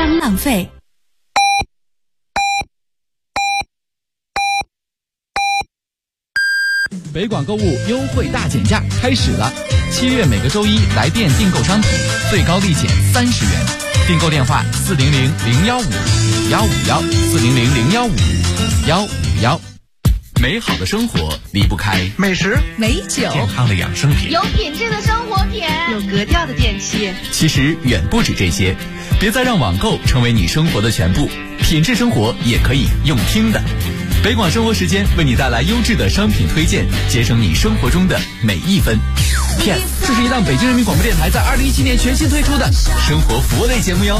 伤浪费。 北广购物优惠大减价开始了，7月每个周一来店订购商品，最高立减30元。订购电话400-015-5151，400-015-5151。美好的生活离不开美食、 美酒、 健康的养生品， 有品质的生活品， 有格调的电器。 其实远不止这些，别再让网购成为你生活的全部，品质生活也可以用听的。北广生活时间为你带来优质的商品推荐，节省你生活中的每一分。TF， 这是一档北京人民广播电台在2017年全新推出的生活服务类节目哟。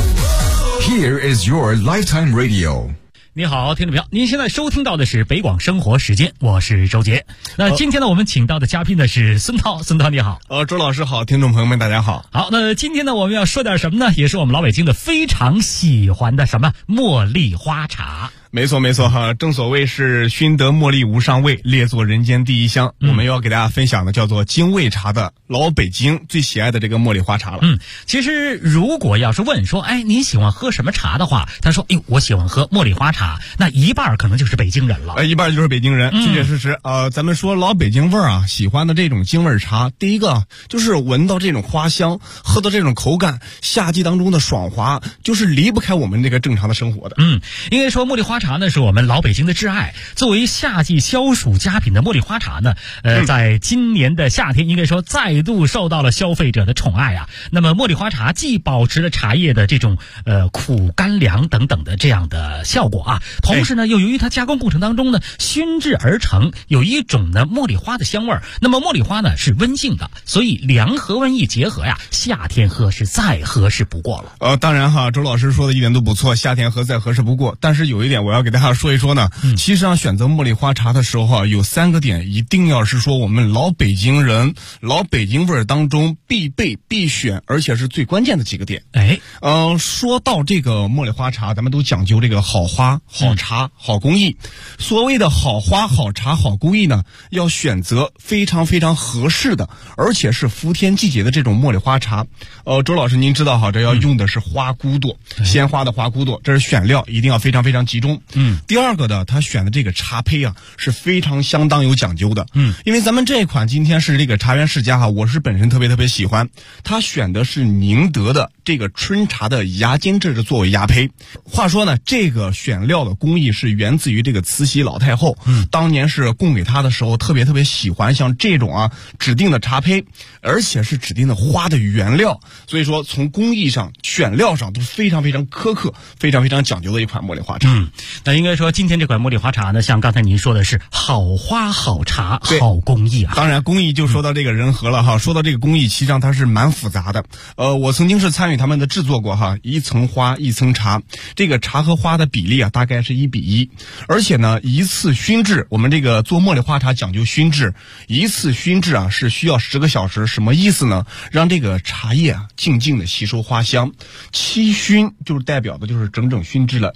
Here is your lifetime radio。 你好，听众朋友，您现在收听到的是北广生活时间，我是周杰。那今天呢，我们请到的嘉宾呢是孙涛，孙涛你好。 周老师好，听众朋友们大家好。 好，那今天呢，我们要说点什么呢？也是我们老北京的非常喜欢的什么茉莉花茶。 没错没错哈，正所谓是熏得茉莉无上味，列作人间第一香。我们要给大家分享的叫做京味茶的老北京最喜爱的这个茉莉花茶了。 其实如果要是问说，您喜欢喝什么茶的话，他说，我喜欢喝茉莉花茶，那一半可能就是北京人了。 一半就是北京人，确确实实。咱们说老北京味儿啊，喜欢的这种京味茶，第一个就是闻到这种花香，喝到这种口感，夏季当中的爽滑，就是离不开我们这个正常的生活的。 应该说茉莉花茶呢是我们老北京的挚爱。作为夏季消暑佳品的茉莉花茶呢，在今年的夏天应该说再度受到了消费者的宠爱啊。那么茉莉花茶既保持了茶叶的这种苦甘凉等等的这样的效果啊，同时呢又由于它加工过程当中呢熏制而成，有一种呢茉莉花的香味儿。那么茉莉花呢是温性的，所以凉和温一结合呀，夏天喝是再合适不过了。 当然哈，周老师说的一点都不错，夏天喝再合适不过。但是有一点我要给大家说一说呢，其实上选择茉莉花茶的时候有3个点一定要是说我们老北京人老北京味儿当中必备必选，而且是最关键的几个点。说到这个茉莉花茶，咱们都讲究这个好花好茶好工艺。所谓的好花好茶好工艺呢，要选择非常非常合适的，而且是伏天季节的这种茉莉花茶。周老师您知道哈，这要用的是花骨朵，鲜花的花骨朵，这是选料一定要非常非常集中。第二个呢，他选的这个茶胚啊是非常相当有讲究的。因为咱们这一款今天是这个茶园世家哈，我是本身特别特别喜欢，他选的是宁德的这个春茶的芽尖质作为芽胚。话说呢，这个选料的工艺是源自于这个慈禧老太后，当年是供给她的时候特别特别喜欢像这种指定的茶胚，而且是指定的花的原料，所以说从工艺上选料上都是非常非常苛刻非常非常讲究的一款茉莉花茶。 那应该说今天这款茉莉花茶呢，像刚才您说的是好花好茶好工艺啊。 当然工艺就说到这个人和了哈，说到这个工艺其实上它是蛮复杂的。我曾经是参与他们的制作过哈，一层花一层茶，这个茶和花的比例啊大概是1比1，而且呢一次熏制，我们这个做茉莉花茶讲究熏制，一次熏制啊是需要10个小时。什么意思呢？让这个茶叶啊静静的吸收花香。7熏就是代表的就是整整熏制了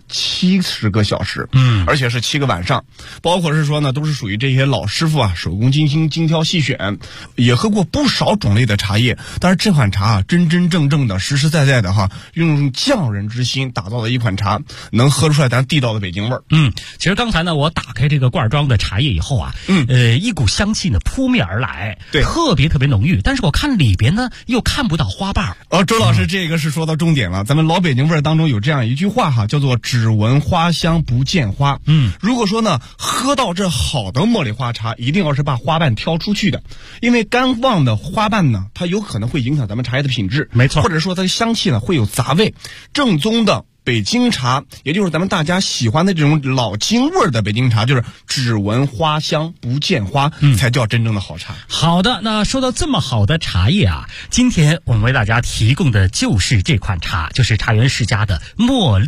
70个小时，而且是7个晚上。包括是说呢，都是属于这些老师傅啊，手工精心精挑细选，也喝过不少种类的茶叶。但是这款茶啊，真真正正的实实在在的哈，用匠人之心打造的一款茶，能喝出来咱地道的北京味儿。 其实刚才呢，我打开这个罐装的茶叶以后啊，一股香气呢扑面而来， 对， 特别特别浓郁。但是我看里边呢又看不到花瓣。 周老师这个是说到重点了。咱们老北京味儿当中有这样一句话哈，叫做只闻花香不见花。如果说呢喝到这好的茉莉花茶，一定要是把花瓣挑出去的，因为干旺的花瓣呢，它有可能会影响咱们茶叶的品质， 没错， 或者说它的香气呢会有杂味。正宗的北京茶，也就是咱们大家喜欢的这种老京味儿的北京茶，就是只闻花香不见花，才叫真正的好茶。 好的，那说到这么好的茶叶啊，今天我们为大家提供的就是这款茶，就是茶园世家的茉莉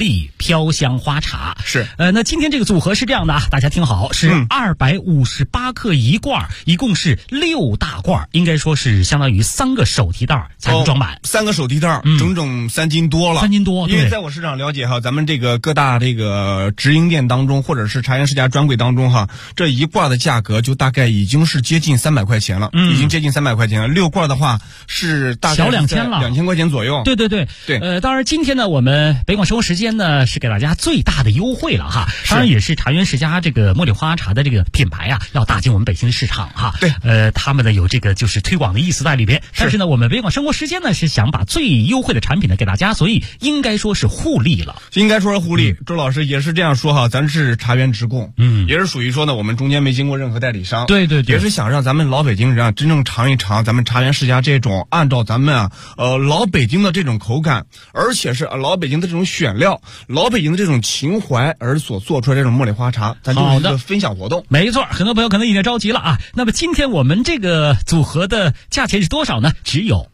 飘香花茶。 是， 那今天这个组合是这样的啊，大家听好，是258克一罐，一共是6大罐，应该说是相当于3个手提袋才能装满。 3个手提袋，整整3斤多了。 3斤多， 因为在我市场了解哈，咱们这个各大这个直营店当中，或者是茶园世家专柜当中哈，这一罐的价格就大概已经是接近300块钱了，已经接近300块钱了。6罐的话是大概小2000了 ，2000块钱左右。 对。当然今天呢，我们北广生活时间呢是给大家最大的优惠了哈。当然也是茶园世家这个茉莉花茶的这个品牌啊，要打进我们北京的市场哈。 对。 他们呢有这个就是推广的意思在里边，但是呢，我们北广生活时间呢是想把最优惠的产品呢给大家，所以应该说是互利了。 应该说是互利。周老师也是这样说哈，咱是茶园直供，也是属于说呢，我们中间没经过任何代理商。 对， 也是想让咱们老北京人啊，真正尝一尝咱们茶园世家这种按照咱们老北京的这种口感，而且是老北京的这种选料，老北京的这种情怀而所做出来这种茉莉花茶，咱就是一个分享活动。 没错，很多朋友可能已经着急了啊。那么今天我们这个组合的价钱是多少呢？只有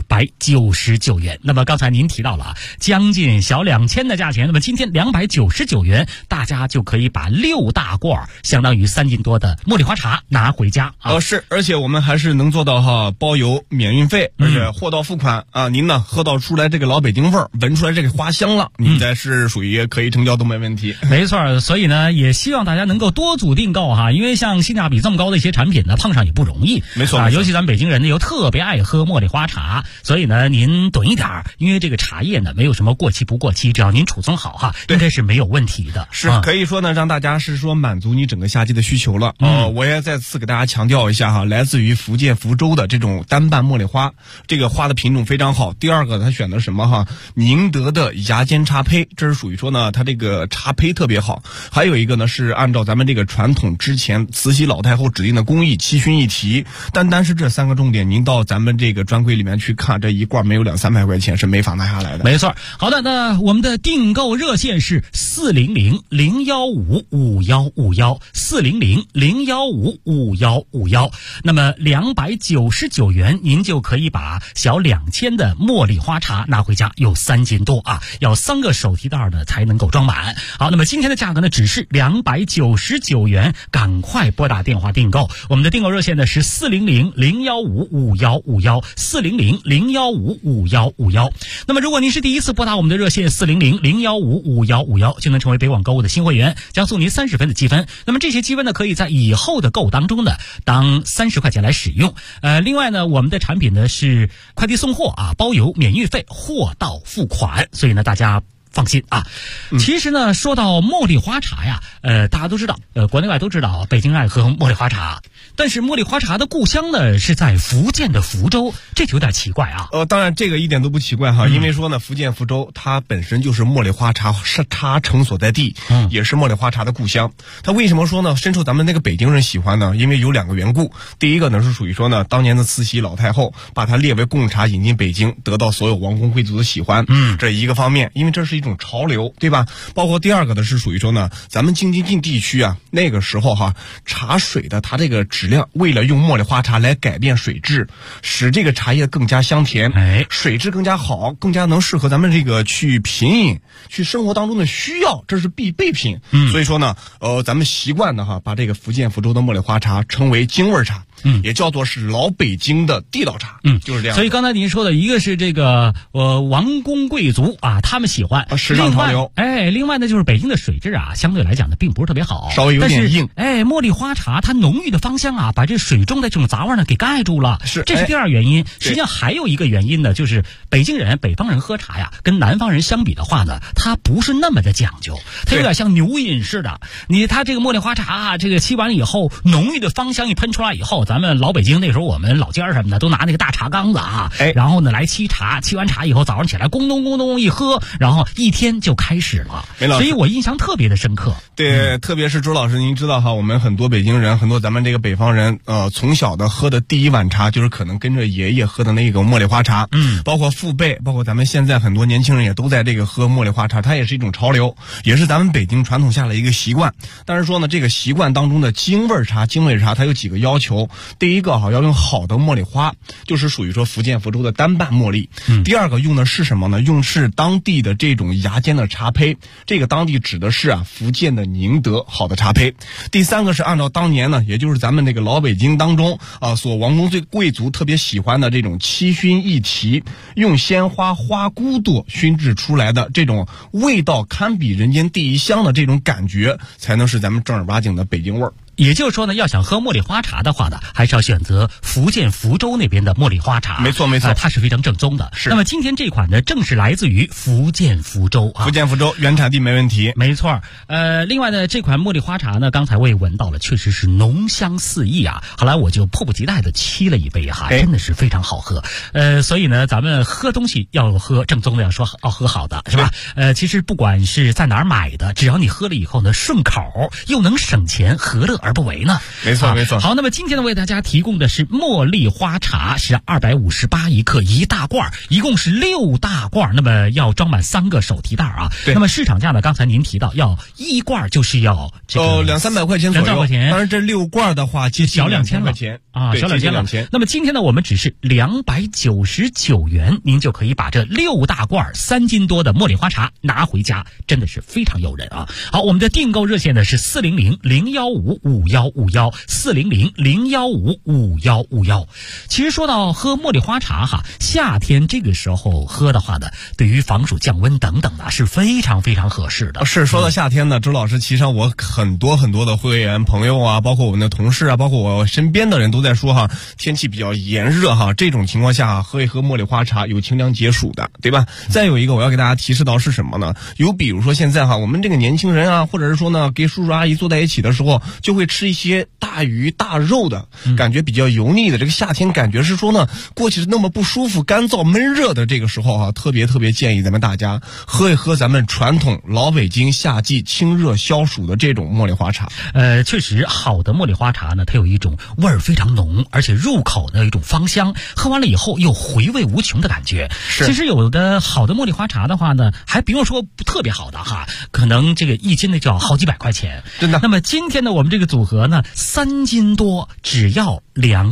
299元。那么刚才您提到了啊，将近小2000的价钱，那么今天299元，大家就可以把6大罐，相当于3斤多的茉莉花茶拿回家啊。 是，而且我们还是能做到哈包邮免运费，而且货到付款啊。您呢喝到出来这个老北京味儿，闻出来这个花香了，您再是属于可以成交都没问题。 没错，所以呢也希望大家能够多组订购哈，因为像性价比这么高的一些产品呢，碰上也不容易。 没错啊，尤其咱们北京人呢又特别爱喝茉莉花茶，所以呢您囤一点儿，因为这个茶叶呢没有什么过期不过期，只要您储存好哈，应该是没有问题的。 是可以说呢，让大家是说满足你整个夏季的需求了。我也再次给大家强调一下哈，来自于福建福州的这种单瓣茉莉花，这个花的品种非常好。第二个，它选的什么哈？宁德的芽尖茶胚，这是属于说呢，它这个茶胚特别好。还有一个呢，是按照咱们这个传统之前慈禧老太后指定的工艺7熏1提。单是这3个重点，您到咱们这个专柜里面去看，这一罐没有200-300块钱是没法拿下来的。 没错。好的，那我们的订购热线是400-015-5151，400-015-5151。那么299元，您就可以把小2000的茉莉花茶拿回家，有3斤多啊，要3个手提袋的才能够装满。好，那么今天的价格呢只是299元，赶快拨打电话订购。我们的订购热线呢是400-015-5151，400-015-5151。那么如果您是第一次拨打我们的热线400-015-5151，就能成为北广购物的新会员，将送您30分的积分。那么这些积分呢，可以在以后的购物当中呢，当30块钱来使用。另外呢，我们的产品呢是快递送货啊，包邮免运费，货到付款，所以呢大家放心啊。其实呢，说到茉莉花茶呀，大家都知道，国内外都知道，北京爱喝茉莉花茶。但是茉莉花茶的故乡呢是在福建的福州，这就有点奇怪啊。 当然这个一点都不奇怪哈，因为说呢，福建福州它本身就是茉莉花茶城所在地，也是茉莉花茶的故乡。它为什么说呢深受咱们那个北京人喜欢呢？因为有2个缘故。第一个呢是属于说呢，当年的慈禧老太后把它列为贡茶引进北京，得到所有王公贵族的喜欢，这一个方面，因为这是一种潮流，对吧？包括第二个呢是属于说呢，咱们京津冀地区啊，那个时候哈，茶水的它这个质量，为了用茉莉花茶来改变水质，使这个茶叶更加香甜，水质更加好，更加能适合咱们这个去品饮，去生活当中的需要，这是必备品。所以说呢，咱们习惯的哈，把这个福建福州的茉莉花茶称为京味茶，也叫做是老北京的地道茶，就是这样。 所以刚才您说的一个是这个王公贵族啊，他们喜欢时尚潮流， 另外呢就是北京的水质啊，相对来讲呢并不是特别好， 稍微有点硬。 茉莉花茶它浓郁的芳香啊，把这水中的这种杂味呢给盖住了，这是第二原因。实际上还有一个原因呢，就是北方人喝茶呀，跟南方人相比的话呢，它不是那么的讲究，它有点像牛饮似的。它这个茉莉花茶这个沏完了以后，浓郁的芳香一喷出来以后，咱们老北京那时候我们老家什么的都拿那个大茶缸子啊，然后呢来沏茶，沏完茶以后早上起来咣咚咣咚一喝，然后一天就开始了。所以我印象特别的深刻。 对，特别是周老师，您知道哈，我们很多北京人，很多咱们这个北方人，从小的喝的第一碗茶就是可能跟着爷爷喝的那个茉莉花茶，包括父辈，包括咱们现在很多年轻人也都在这个喝茉莉花茶，它也是一种潮流，也是咱们北京传统下来一个习惯。但是说呢，这个习惯当中的京味茶，它有几个要求。 第一个要用好的茉莉花，就是属于说福建福州的单瓣茉莉。第二个用的是什么呢？用的是当地的这种芽尖的茶胚，这个当地指的是福建的宁德好的茶胚。第三个是按照当年呢，也就是咱们这个老北京当中所王公贵族特别喜欢的这种七熏一提，用鲜花花骨朵熏制出来的这种味道堪比人间第一香的这种感觉，才能是咱们正儿八经的北京味儿。 也就是说呢，要想喝茉莉花茶的话呢，还是要选择福建福州那边的茉莉花茶。 没错， 它是非常正宗的。 是。 那么今天这款呢，正是来自于福建福州福建福州原产地没问题。 没错。另外呢，这款茉莉花茶呢，刚才我也闻到了，确实是浓香四溢啊。后来我就迫不及待的沏了一杯真的是非常好喝。所以呢，咱们喝东西要喝正宗的，要喝好的，是吧？其实不管是在哪儿买的，只要你喝了以后呢顺口，又能省钱，何乐而不为呢？ 没错。 好，那么今天呢，为大家提供的是茉莉花茶，是258一克一大罐，一共是6大罐，那么要装满3个手提袋啊。 对。 那么市场价呢，刚才您提到要1罐就是要这个 200-300块钱左右。 200块钱。 当然这6罐的话， 小2000 块钱小2000了。那么今天呢，我们只是299元，您就可以把这6大罐3斤多的茉莉花茶拿回家，真的是非常诱人啊。好，我们的订购热线呢是400-015-5151，400-015-5151。其实说到喝茉莉花茶夏天这个时候喝的话呢，对于防暑降温等等是非常非常合适的。 是，说到夏天呢，周老师，其实我很多的会员朋友包括我们的同事包括我身边的人都在说天气比较炎热这种情况下喝一喝茉莉花茶有清凉解暑的，对吧？再有一个我要给大家提示到是什么呢？有比如说现在我们这个年轻人或者是说呢跟叔叔阿姨坐在一起的时候，就会吃一些大鱼大肉的，感觉比较油腻的。这个夏天感觉是说呢过去是那么不舒服干燥闷热的这个时候特别建议咱们大家喝一喝咱们传统老北京夏季清热消暑的这种茉莉花茶。 确实好的茉莉花茶呢，它有一种味儿非常浓，而且入口的一种芳香，喝完了以后又回味无穷的感觉。其实有的好的茉莉花茶的话呢，还不用说特别好的可能这个1斤呢就要好几百块钱， 真的。 那么今天呢，我们这个组合呢3斤多，只要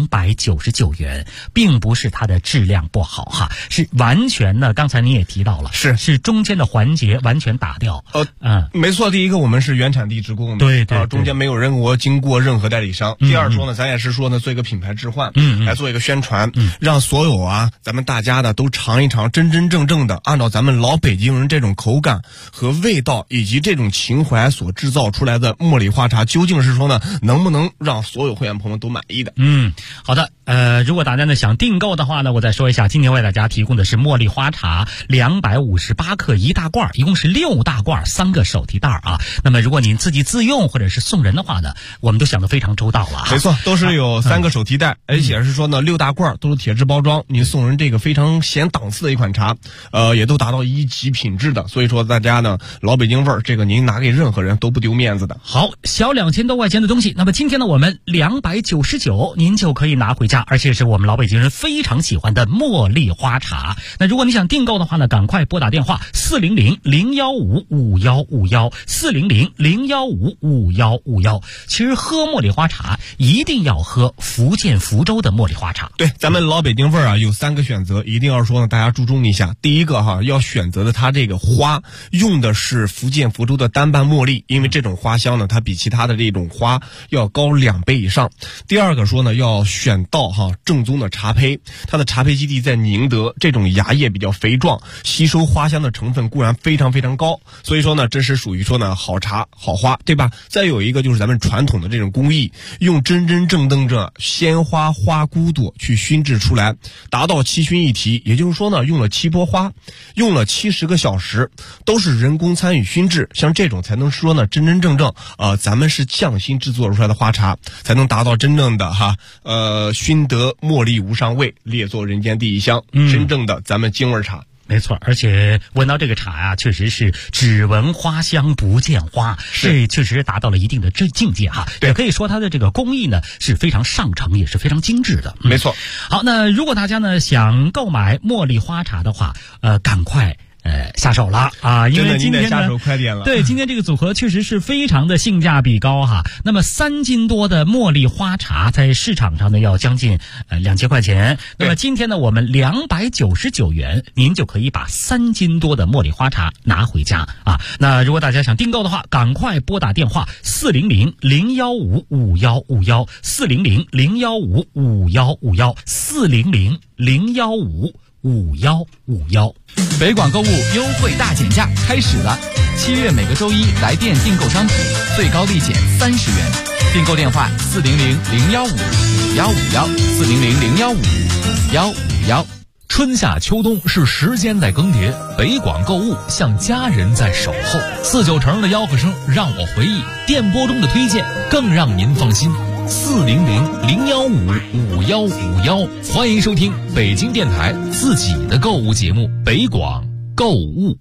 299元，并不是它的质量不好是完全呢，刚才您也提到了，是中间的环节完全打掉。 没错，第一个我们是原产地直供的， 对， 中间没有经过任何代理商。第二说呢，咱也是说呢做一个品牌置换，来做一个宣传，让所有咱们大家的都尝一尝真正的按照咱们老北京人这种口感和味道以及这种情怀所制造出来的茉莉花茶，究竟是说呢能不能让所有会员朋友都满意的。 好的。如果大家呢想订购的话呢，我再说一下，今天为大家提供的是茉莉花茶258克一大罐，一共是6大罐3个手提袋那么如果您自己自用或者是送人的话呢，我们都想得非常周到了。 没错，都是有3个手提袋，而且是说呢6大罐都是铁质包装，您送人这个非常显档次的一款茶，也都达到1级品质的。所以说大家呢老北京味儿，这个您拿给任何人都不丢面子的。 好，小2000多块钱的东西，那么今天呢我们299您就可以拿回家，而且是我们老北京人非常喜欢的茉莉花茶。那如果你想订购的话呢，赶快拨打电话400-015-5151，400-015-5151。其实喝茉莉花茶一定要喝福建福州的茉莉花茶。 对，咱们老北京味儿有3个选择，一定要说呢大家注重一下。第一个要选择的它这个花用的是福建福州的单瓣茉莉，因为这种花香呢它比其他的这种花要高2倍以上。第二个说呢要选到正宗的茶胚，它的茶胚基地在宁德，这种芽叶比较肥壮，吸收花香的成分固然非常高，所以说呢这是属于说呢好茶好花，对吧？再有一个就是咱们传统的这种工艺，用真正的鲜花花骨朵去熏制出来，达到7熏一提，也就是说呢用了7波花，用了70个小时，都是人工参与熏制，像这种才能说呢真正咱们是匠心制作出来的花茶，才能达到真正的熏得茉莉无上味，列作人间第一香，真正的咱们京味茶。 没错，而且闻到这个茶确实是只闻花香不见花，这确实达到了一定的境界也可以说它的这个工艺呢是非常上乘，也是非常精致的。 没错。 好，那如果大家呢想购买茉莉花茶的话，赶快下手了啊！因为今天呢， 下手快点了。 对，今天这个组合确实是非常的性价比高哈。那么3斤多的茉莉花茶在市场上呢要将近2000块钱。那么今天呢，我们299元，您就可以把3斤多的茉莉花茶拿回家啊。那如果大家想订购的话，赶快拨打电话400-015-5151 400-015-5151 北广购物优惠大减价开始了，7月每个周一来店订购商品，最高立减30元。订购电话400-015-5151 春夏秋冬是时间在更迭，北广购物像家人在守候。49成的吆喝声让我回忆，电波中的推荐更让您放心。400-015-5151，欢迎收听北京电台自己的购物节目《北广购物》。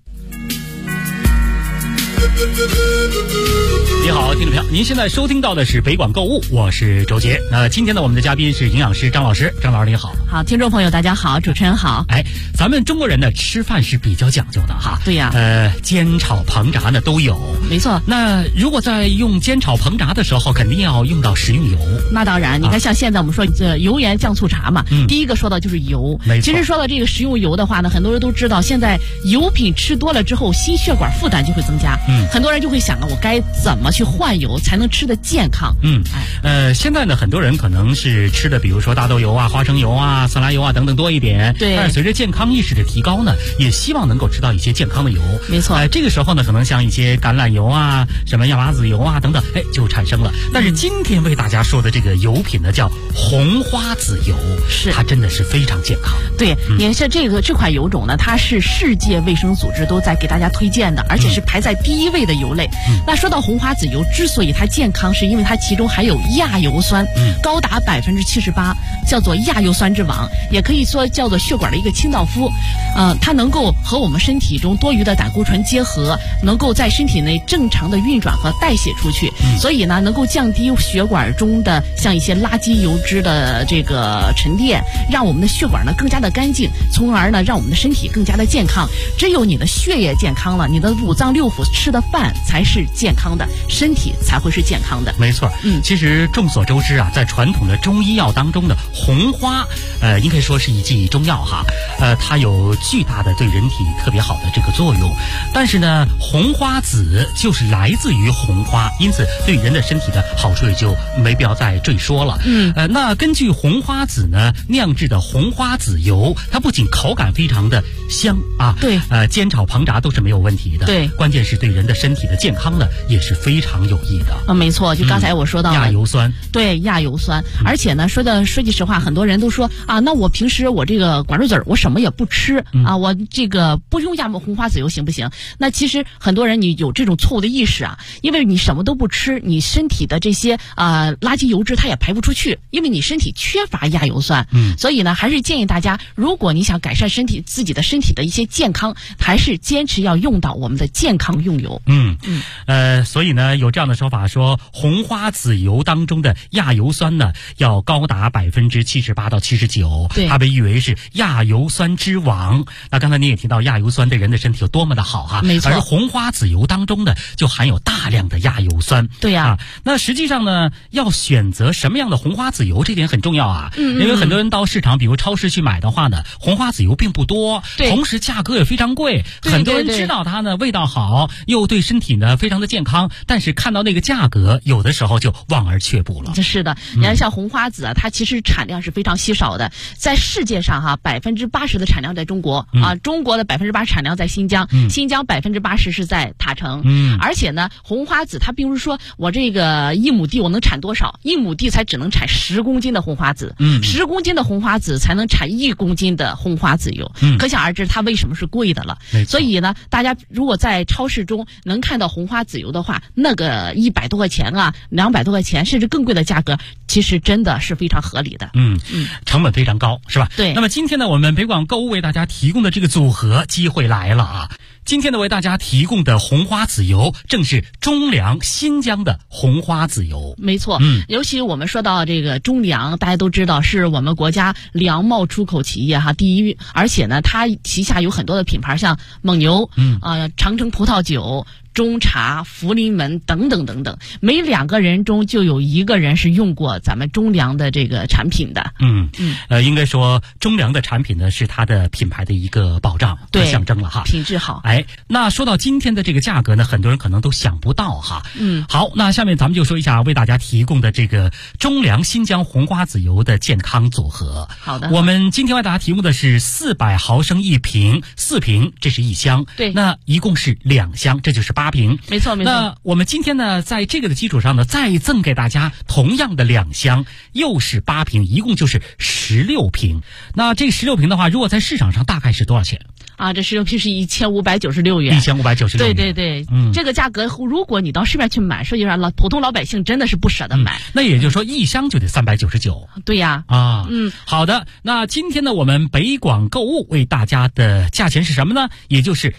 你好，听众朋友，您现在收听到的是北广购物，我是周杰。今天呢，我们的嘉宾是营养师张老师，张老师你好。 好，听众朋友大家好，主持人好。 咱们中国人呢吃饭是比较讲究的哈。 对呀。 煎炒烹炸呢都有。 没错。 那如果在用煎炒烹炸的时候，肯定要用到食用油。 那当然，你看像现在我们说油盐酱醋茶嘛，第一个说到就是油。 没错。 其实说到这个食用油的话呢，很多人都知道，现在油品吃多了之后，心血管负担就会增加。很多人就会想我该怎么去换油才能吃得健康？ 现在呢，很多人可能是吃的，比如说大豆油啊、花生油啊、色拉油啊等等多一点。 对。 但是随着健康意识的提高呢，也希望能够吃到一些健康的油。 没错。 这个时候呢，可能像一些橄榄油啊、什么亚麻籽油啊等等，就产生了。但是今天为大家说的这个油品呢，叫红花籽油， 是它真的是非常健康。 对，你看像这款油种呢，它是世界卫生组织都在给大家推荐的，而且是排在第1位的油类。那说到红花籽油之所以它健康，是因为它其中含有亚油酸，高达78%，叫做亚油酸之王，也可以说叫做血管的一个清道夫。它能够和我们身体中多余的胆固醇结合，能够在身体内正常的运转和代谢出去，所以呢，能够降低血管中的像一些垃圾油脂的这个沉淀，让我们的血管呢更加的干净，从而呢让我们的身体更加的健康。只有你的血液健康了，你的五脏六腑吃的饭才是健康的，身体才会是健康的。 没错。其实众所周知啊，在传统的中医药当中的红花，应该说是一剂中药哈，它有巨大的对人体特别好的这个作用。但是呢，红花籽就是来自于红花，因此对人的身体的好处也就没必要再赘说了。那根据红花籽呢酿制的红花籽油，它不仅口感非常的香啊， 对， 煎炒烹炸都是没有问题的。 对， 关键是对人的身体的健康呢也是非常有益的。 没错，就刚才我说到亚油酸。 对，亚油酸。而且呢，说句实话，很多人都说啊，那我平时我这个管住嘴，我什么也不吃啊，我这个不用红花籽油行不行？那其实很多人你有这种错误的意识啊，因为你什么都不吃，你身体的这些垃圾油脂它也排不出去，因为你身体缺乏亚油酸。所以呢，还是建议大家，如果你想改善自己的身体的一些健康，还是坚持要用到我们的健康用油。 所以呢，有这样的说法说，红花籽油当中的亚油酸呢，要高达78%到79%， 对， 它被誉为是亚油酸之王。那刚才你也提到亚油酸对人的身体有多么的好哈， 没错。 而红花籽油当中呢，就含有大量的亚油酸。 对呀。 那实际上呢，要选择什么样的红花籽油，这点很重要啊。因为很多人到市场，比如超市去买的话呢，红花籽油并不多，同时价格也非常贵。很多人知道它呢味道好，又对身体呢非常的健康，但是看到那个价格，有的时候就望而却步了。 是的，你看像红花籽啊，它其实产量是非常稀少的，在世界上80%的产量在中国啊，中国的80%产量在新疆，新疆80%是在塔城。而且呢，红花籽它并不是说我这个1亩地我能产多少，1亩地才只能产10公斤的红花籽，10公斤的红花籽才能产1公斤的红花籽油。可想而知它为什么是贵的了。所以呢，大家如果在超市中能看到红花籽油的话，那个100多块钱啊，200多块钱，甚至更贵的价格，其实真的是非常合理的。 成本非常高，是吧？ 对。 那么今天呢，我们北广购物为大家提供的这个组合机会来了啊！ 今天呢，为大家提供的红花籽油正是中粮新疆的红花籽油。 没错，尤其我们说到这个中粮，大家都知道是我们国家粮贸出口企业第一，而且呢，它旗下有很多的品牌，像蒙牛，长城葡萄酒、中茶、福临门等等等等，每2个人中就有1个人是用过咱们中粮的这个产品的。 应该说中粮的产品呢是它的品牌的一个保障和象征了哈， 品质好。 那说到今天的这个价格呢，很多人可能都想不到哈。好，那下面咱们就说一下为大家提供的这个中粮新疆红花籽油的健康组合。 好的， 我们今天为大家提供的是400毫升1瓶，4瓶这是1箱， 对， 那一共是2箱，这就是8瓶。 没错。 那我们今天呢，在这个的基础上呢，再赠给大家同样的2箱，又是8瓶，一共就是16瓶。那这16瓶的话，如果在市场上大概是多少钱？ 这16瓶是1596元。 1596元。 对，这个价格，如果你到市面去买，说句实话，普通老百姓真的是不舍得买。 那也就是说，1箱就得399。 对呀。 好的。那今天呢，我们北广购物为大家的价钱是什么呢？也就是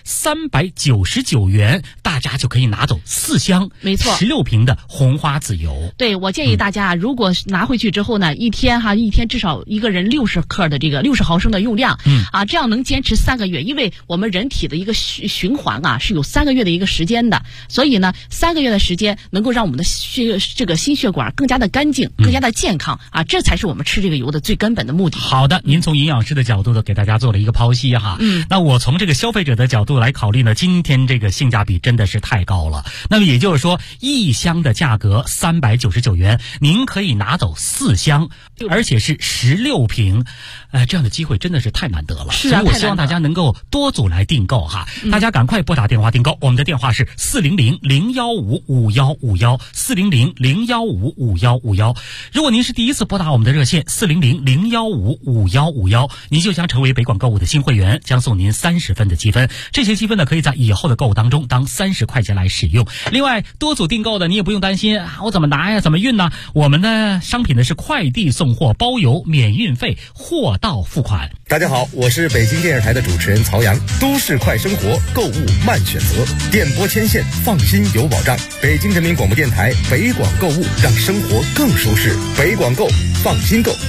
399元，大家就可以拿走4箱， 没错 ，16瓶的红花籽油。 对，我建议大家，如果拿回去之后呢，一天至少一个人60克的这个60毫升的用量，这样能坚持3个月。因为我们人体的一个循环是有3个月的一个时间的，所以呢，3个月的时间能够让我们的这个心血管更加的干净，更加的健康这才是我们吃这个油的最根本的目的。 好的，您从营养师的角度给大家做了一个剖析哈。那我从这个消费者的角度来考虑呢，今天这个性价比真的是太高了。那么也就是说，1箱的价格399元，您可以拿走4箱，而且是16瓶，这样的机会真的是太难得了。 是所以我希望大家能够多组来订购哈。大家赶快拨打电话订购，我们的电话是400-015-5151，400-015-5151。如果您是第一次拨打我们的热线400-015-5151，您就将成为北广购物的新会员，将送您30分的积分。这些积分呢，可以在以后的购物当中当30块钱来使用。另外，多组订购的你也不用担心我怎么拿呀，怎么运呢？我们的商品呢是快递送货，包邮，免运费，货到付款。 大家好，我是北京电视台的主持人曹阳。都市快生活，购物慢选择，电波牵线，放心有保障。北京人民广播电台北广购物，让生活更舒适。北广购，放心购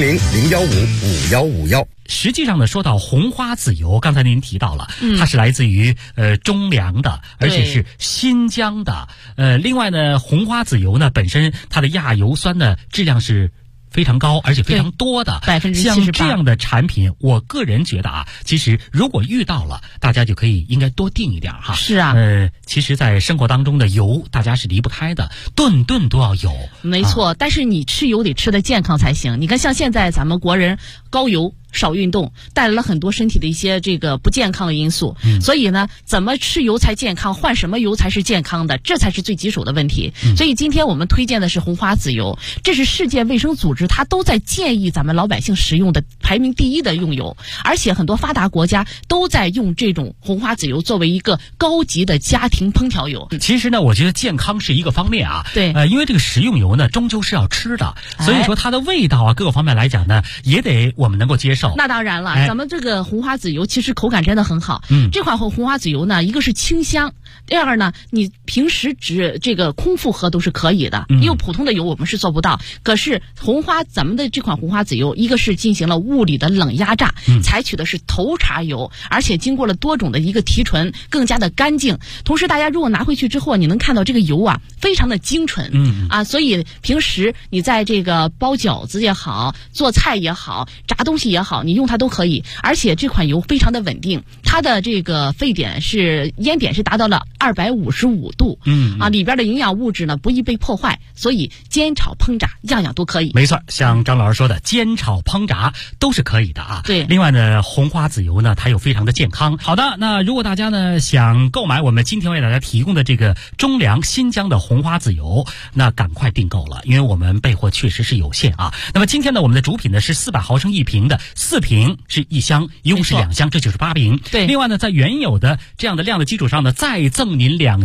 ，400-015-5151。 实际上呢，说到红花籽油，刚才您提到了，它是来自于中粮的，而且是新疆的。另外呢，红花籽油呢本身它的亚油酸的质量是非常高，而且非常多的 ，78%。 像这样的产品，我个人觉得其实如果遇到了，大家就可以应该多订一点哈。 是啊。 其实在生活当中的油，大家是离不开的，顿顿都要有。 没错，但是你吃油得吃得健康才行。你看，像现在咱们国人高油少运动，带来了很多身体的一些这个不健康的因素。所以呢，怎么吃油才健康，换什么油才是健康的，这才是最棘手的问题。所以今天我们推荐的是红花籽油，这是世界卫生组织它都在建议咱们老百姓食用的排名第1的用油，而且很多发达国家都在用这种红花籽油作为一个高级的家庭烹调油。 其实呢，我觉得健康是一个方面对， 因为这个食用油呢终究是要吃的，所以说它的味道各个方面来讲呢，也得我们能够接受。 那当然了，咱们这个红花籽油其实口感真的很好。这款红花籽油呢，一个是清香，第二个呢，你平时只这个空腹喝都是可以的，因为普通的油我们是做不到。可是咱们的这款红花籽油，一个是进行了物理的冷压榨，采取的是头茬油，而且经过了多种的一个提纯，更加的干净。同时，大家如果拿回去之后，你能看到这个油非常的精纯，所以平时你在这个包饺子也好，做菜也好，炸东西也好，你用它都可以。而且这款油非常的稳定，它的这个烟点是达到了255度，里边的营养物质呢不易被破坏，所以煎炒烹炸样样都可以。 没错，像张老师说的，煎炒烹炸都是可以的对。 另外呢，红花籽油呢，它又非常的健康。好的，那如果大家呢想购买我们今天为大家提供的这个中粮新疆的红花籽油，那赶快订购了，因为我们备货确实是有限那么今天呢，我们的主品呢是400毫升1瓶的，4瓶是1箱，一共是2箱，这就是8瓶。 对。 另外呢，在原有的这样的量的基础上呢，再赠您2箱，这就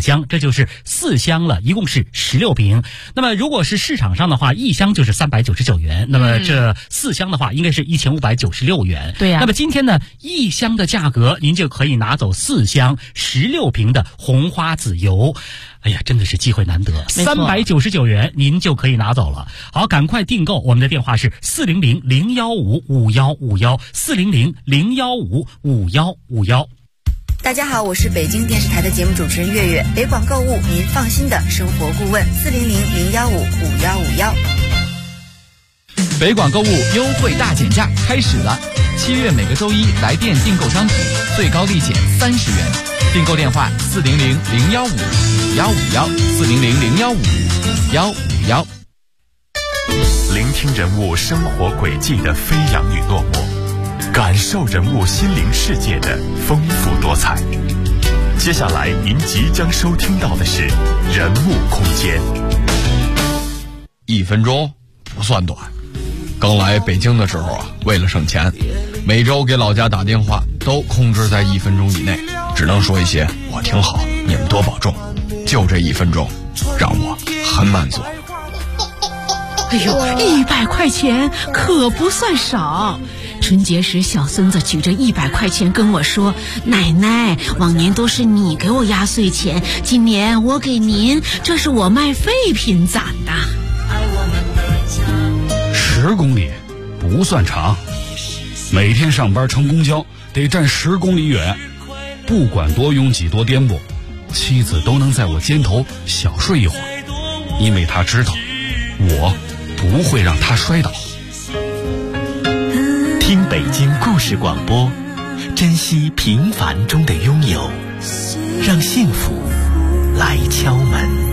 就是4箱了，一共是16瓶。那么如果是市场上的话，1箱就是399元，那么这4箱的话应该是1596元。 对呀。 那么今天呢，1箱的价格您就可以拿走4箱16瓶的红花籽油。哎呀，真的是机会难得，399元您就可以拿走了。好，赶快订购，我们的电话是400-015-5151，400-015-5151。 大家好，我是北京电视台的节目主持人月月，北广购物您放心的生活顾问，400-015-5151。 北广购物优惠大减价开始了，7月每个周一来电订购商品，最高立减30元。订购电话400-015-5151，400-015-5151。 聆听人物生活轨迹的飞扬与落寞，感受人物心灵世界的丰富多彩。接下来您即将收听到的是人物空间。 1分钟不算短。刚来北京的时候啊，为了省钱，每周给老家打电话都控制在1分钟以内，只能说一些我挺好，你们多保重。就这1分钟，让我很满足。 哎呦，100块钱可不算少。春节时，小孙子举着100块钱跟我说：“奶奶，往年都是你给我压岁钱，今年我给您，这是我卖废品攒的。 ”10公里不算长，每天上班乘公交得站10公里远，不管多拥挤多颠簸，妻子都能在我肩头小睡一会儿，因为她知道我不会让她摔倒。 听北京故事广播，珍惜平凡中的拥有，让幸福来敲门。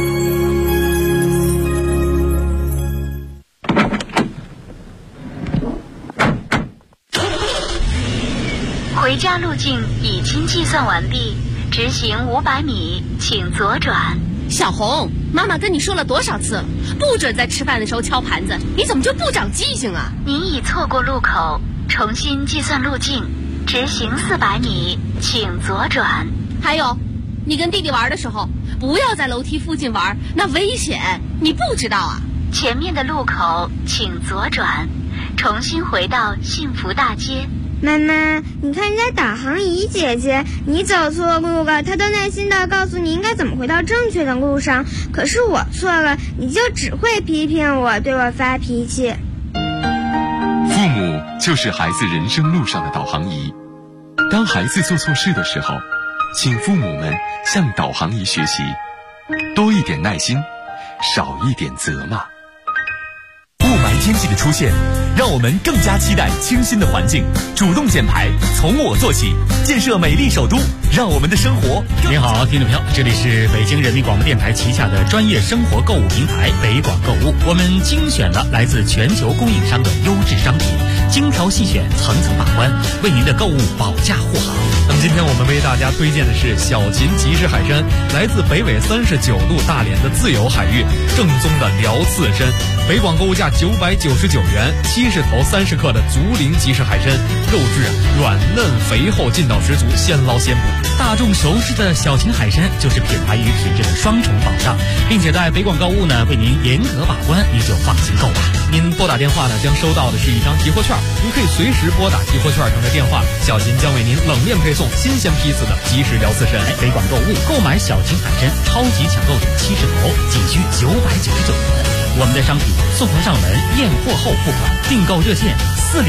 回家路径已经计算完毕，直行500米，请左转。 小红，妈妈跟你说了多少次了，不准在吃饭的时候敲盘子，你怎么就不长记性啊？ 您已错过路口，重新计算路径，直行400米，请左转。 还有，你跟弟弟玩的时候，不要在楼梯附近玩，那危险，你不知道啊？ 前面的路口请左转，重新回到幸福大街。 妈妈，你看人家导航仪姐姐，你走错路了，她都耐心地告诉你应该怎么回到正确的路上。可是我错了，你就只会批评我，对我发脾气。 父母就是孩子人生路上的导航仪。当孩子做错事的时候，请父母们向导航仪学习，多一点耐心，少一点责骂。 雾霾天气的出现，让我们更加期待清新的环境。主动减排，从我做起，建设美丽首都，让我们的生活。 您好，听众朋友，这里是北京人民广播电台旗下的专业生活购物平台北广购物。我们精选了来自全球供应商的优质商品，精挑细选，层层把关，为您的购物保驾护航。 那么今天我们为大家推荐的是小秦即食海参，来自北纬39度大连的自由海域，正宗的辽刺参。北广购物价999元，70头30克的竹林即食海参，肉质软嫩肥厚，劲道十足，现捞现捕。 大众熟知的小秦海参就是品牌与品质的双重保障，并且在北广购物呢为您严格把关，你就放心购吧。 您拨打电话呢将收到的是一张提货券，您可以随时拨打提货券上的电话，小秦将为您冷链配送新鲜批次的即食辽刺参。 北广购物购买小秦海参超级抢购礼70头，仅需999元。我们的商品送货上门，验货后付款。订购热线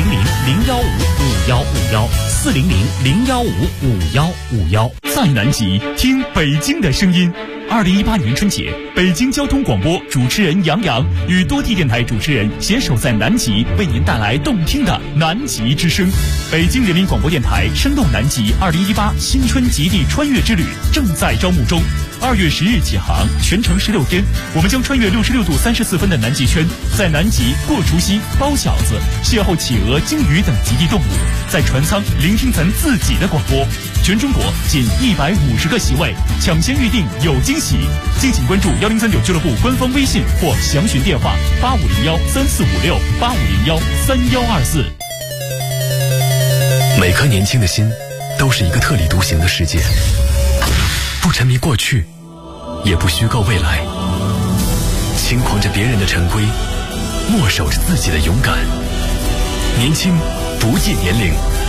400-015-5151，400-015-5151。 在南极听北京的声音。2018年春节，北京交通广播主持人杨洋与多地电台主持人携手在南极，为您带来动听的南极之声。北京人民广播电台生动南极2018新春极地穿越之旅正在招募中。2月10日起航，全程16天，我们将穿越66度34分的南极圈，在南极过除夕、包饺子，邂逅企鹅、鲸鱼等极地动物，在船舱聆听咱自己的广播。全中国仅150个席位，抢先预定有惊喜。敬请关注1039俱乐部官方微信或详询电话8501-3456，8501-3124。 每颗年轻的心，都是一个特立独行的世界。不沉迷过去， 也不虚构未来。轻狂着别人的陈规，默守着自己的勇敢。年轻不计年龄，